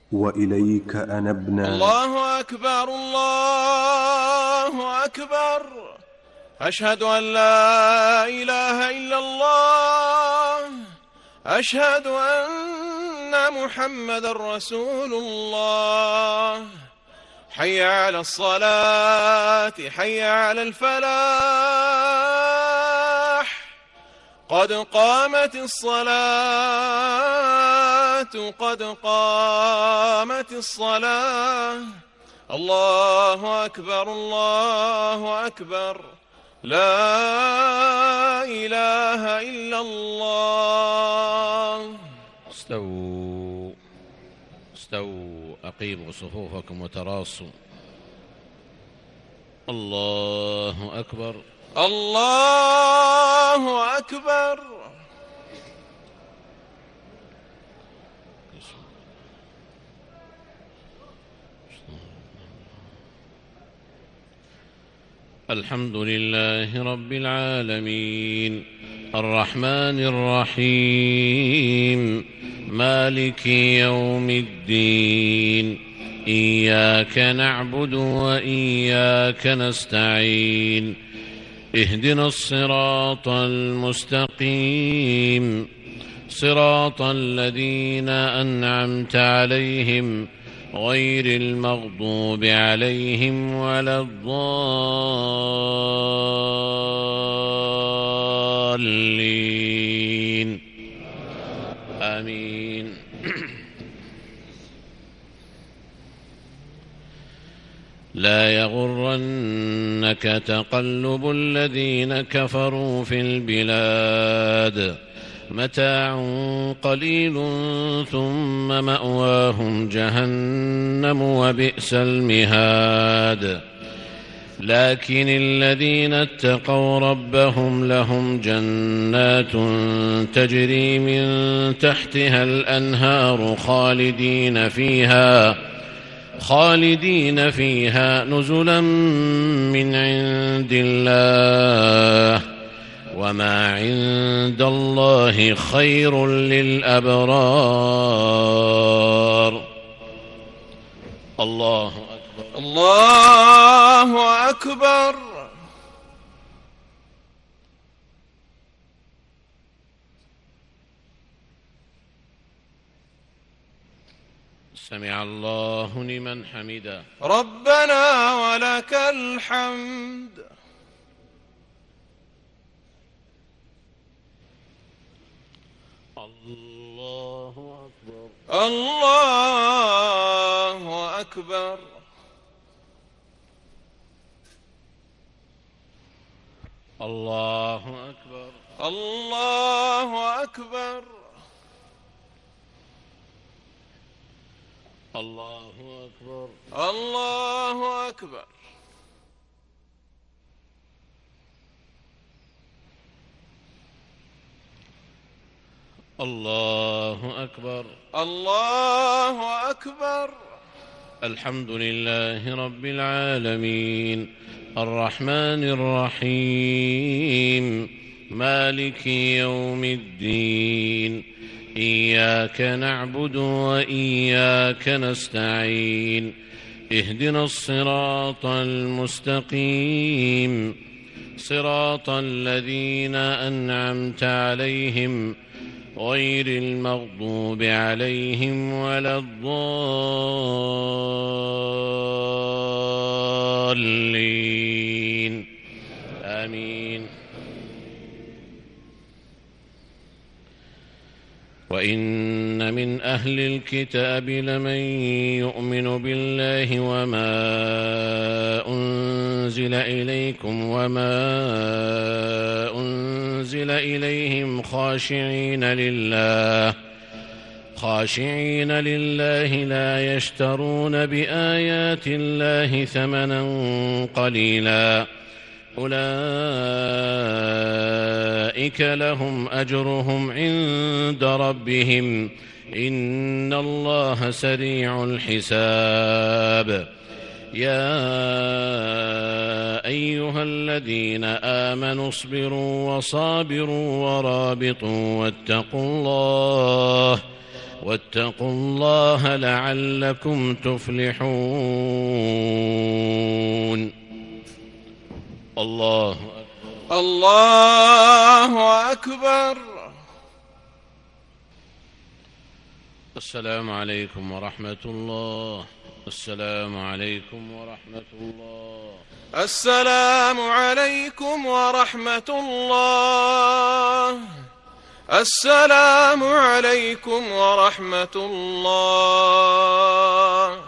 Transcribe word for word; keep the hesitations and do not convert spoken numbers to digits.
وإليك أنبنا. الله أكبر الله أكبر. أشهد أن لا إله إلا الله. أشهد أن محمد رسول الله. حي على الصلاة حي على الفلاح. قد قامت الصلاة قد قامت الصلاة. الله أكبر الله أكبر. لا إله إلا الله. استووا استووا أقيموا صفوفكم وتراصوا. الله أكبر الله أكبر. الحمد لله رب العالمين الرحمن الرحيم مالك يوم الدين. إياك نعبد وإياك نستعين. اهدنا الصراط المستقيم صراط الذين أنعمت عليهم غير المغضوب عليهم ولا الضالين. آمين. لا يغرنك تقلب الذين كفروا في البلاد متاع قليل ثم مأواهم جهنم وبئس المهاد. لكن الذين اتقوا ربهم لهم جنات تجري من تحتها الأنهار خالدين فيها خالدين فيها نزلا من عند الله وما عند الله خير للأبرار. الله أكبر الله أكبر. سمع الله لمن حمده. ربنا ولك الحمد. الله أكبر الله أكبر. الله أكبر الله أكبر. الله أكبر الله أكبر. الله أكبر الله أكبر. الحمد لله رب العالمين الرحمن الرحيم مالك يوم الدين. إياك نعبد وإياك نستعين. اهدنا الصراط المستقيم صراط الذين أنعمت عليهم غير المغضوب عليهم ولا الضالين. آمين. وإن من أهل الكتاب لمن يؤمن بالله وما أنزل إليكم وما أنزل إليهم خاشعين لله خاشعين لله لا يشترون بآيات الله ثمنا قليلا. أولئك لهم أجرهم عند ربهم إن الله سريع الحساب. يا أيها الذين آمنوا اصبروا وصابروا ورابطوا واتقوا الله واتقوا الله لعلكم تفلحون. الله أكبر. الله أكبر. السلام عليكم ورحمة الله. السلام عليكم ورحمة الله. السلام عليكم ورحمة الله. السلام عليكم ورحمة الله.